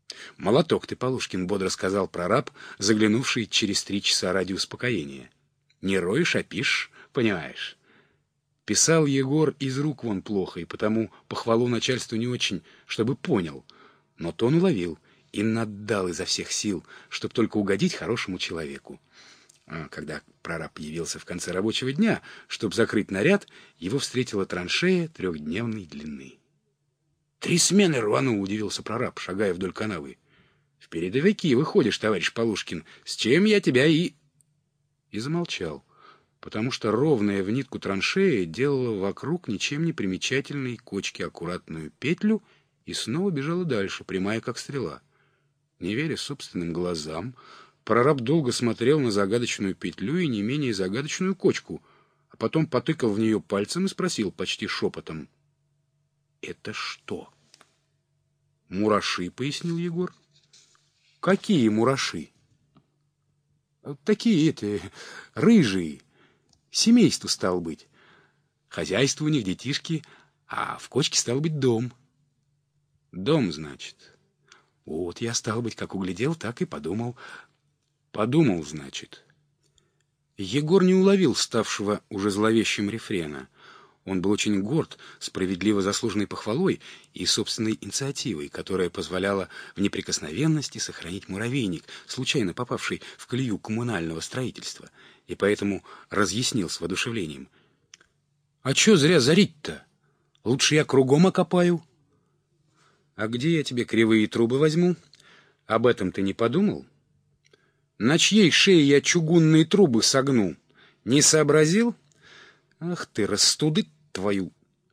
«Молоток ты, Полушкин», — бодро сказал прораб, заглянувший через 3 часа ради успокоения. «Не роешь, а пишешь, понимаешь». Писал Егор из рук вон плохо, и потому похвалу начальству не очень, чтобы понял. Но тон уловил и наддал изо всех сил, чтоб только угодить хорошему человеку. А когда прораб явился в конце рабочего дня, чтобы закрыть наряд, его встретила траншея 3-дневной длины. «3 смены рванул», — удивился прораб, шагая вдоль канавы. «В передовики выходишь, товарищ Полушкин, с чем я тебя и...» И замолчал, потому что ровная в нитку траншея делала вокруг ничем не примечательной кочки аккуратную петлю и снова бежала дальше, прямая как стрела. Не веря собственным глазам, прораб долго смотрел на загадочную петлю и не менее загадочную кочку, а потом потыкал в нее пальцем и спросил почти шепотом: «Это что?» «Мураши», — пояснил Егор. «Какие мураши?» «Такие, рыжие. Семейство, стало быть. Хозяйство у них, детишки, а в кочке, стало быть, дом». «Дом, значит?» «Вот я, стало быть, как углядел, так и подумал». «Подумал, значит». Егор не уловил ставшего уже зловещим рефрена. Он был очень горд справедливо заслуженной похвалой и собственной инициативой, которая позволяла в неприкосновенности сохранить муравейник, случайно попавший в колею коммунального строительства, и поэтому разъяснил с воодушевлением: «А чё зря зарить-то? Лучше я кругом окопаю». «А где я тебе кривые трубы возьму? Об этом ты не подумал? На чьей шее я чугунные трубы согну? Не сообразил? Ах ты, растуды твою!»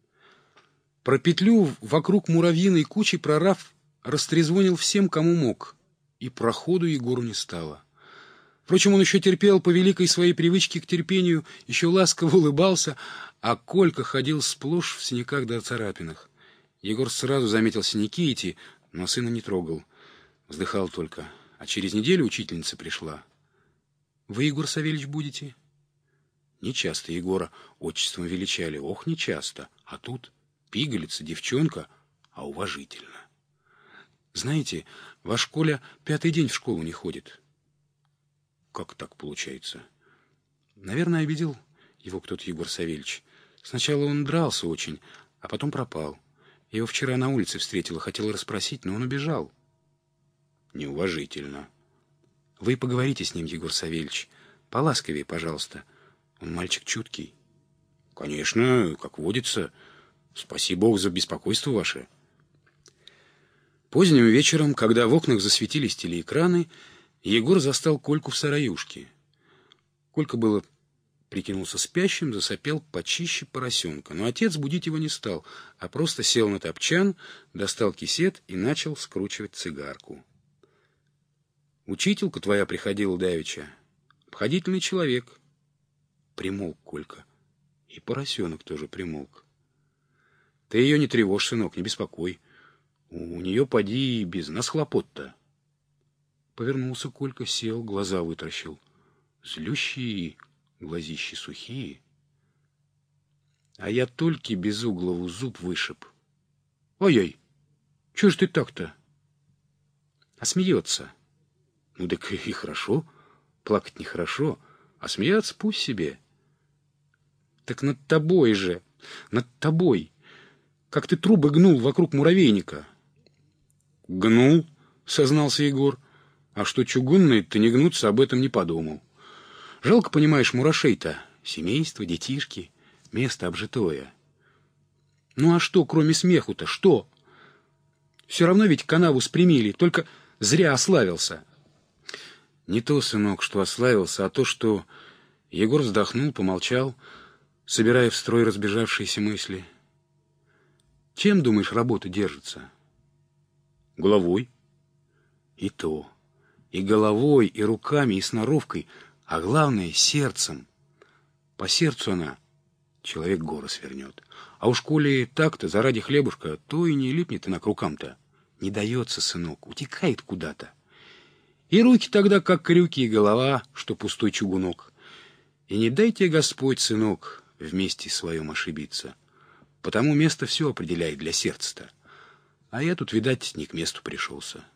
Про петлю вокруг муравьиной кучи прораб растрезвонил всем, кому мог, и проходу Егору не стало. Впрочем, он еще терпел по великой своей привычке к терпению, еще ласково улыбался, а Колька ходил сплошь в синяках да царапинах. Егор сразу заметил синяки эти, но сына не трогал, вздыхал только. А через неделю учительница пришла. «Вы, Егор Савельич, будете?» Нечасто Егора отчеством величали. Ох, нечасто. А тут пигалица, девчонка, а уважительно. «Знаете, ваш Коля 5-й день в школу не ходит». «Как так получается?» «Наверное, обидел его кто-то Егор Савельич. Сначала он дрался очень, а потом пропал. Я его вчера на улице встретила, хотела расспросить, но он убежал». «Неуважительно». «Вы поговорите с ним, Егор Савельич. Поласковее, пожалуйста. Он мальчик чуткий». «Конечно, как водится. Спаси Бог за беспокойство ваше». Поздним вечером, когда в окнах засветились телеэкраны, Егор застал Кольку в сараюшке. Колька было прикинулся спящим, засопел почище поросенка. Но отец будить его не стал, а просто сел на топчан, достал кисет и начал скручивать цигарку. «Учителька твоя приходила давеча. Обходительный человек». Примолк Колька. И поросенок тоже примолк. «Ты ее не тревожь, сынок, не беспокой. У нее, поди, без нас хлопот-то». Повернулся Колька, сел, глаза вытаращил. Злющие, глазищи сухие. А я только без углову зуб вышиб. «Ой-ой, чё ж ты так-то?» А смеется. «Ну так и хорошо. Плакать нехорошо, а смеяться пусть себе». «Так над тобой же, над тобой. Как ты трубы гнул вокруг муравейника». «Гнул», — сознался Егор. «А что чугунные-то не гнутся, об этом не подумал. Жалко, понимаешь, мурашей-то. Семейство, детишки, место обжитое». «Ну а что, кроме смеху-то, что? Все равно ведь канаву спрямили, только зря ославился». «Не то, сынок, что ославился, а то, что...» Егор вздохнул, помолчал, собирая в строй разбежавшиеся мысли. «Чем, думаешь, работа держится?» «Головой». «И то. И головой, и руками, и сноровкой, а главное — сердцем. По сердцу она человек горы свернет. А уж коли так-то, заради хлебушка, то и не липнет она к рукам-то. Не дается, сынок, утекает куда-то. И руки тогда, как крюки, и голова, что пустой чугунок. И не дай тебе Господь, сынок, вместе своем ошибиться. Потому место все определяет для сердца-то. А я тут, видать, не к месту пришелся».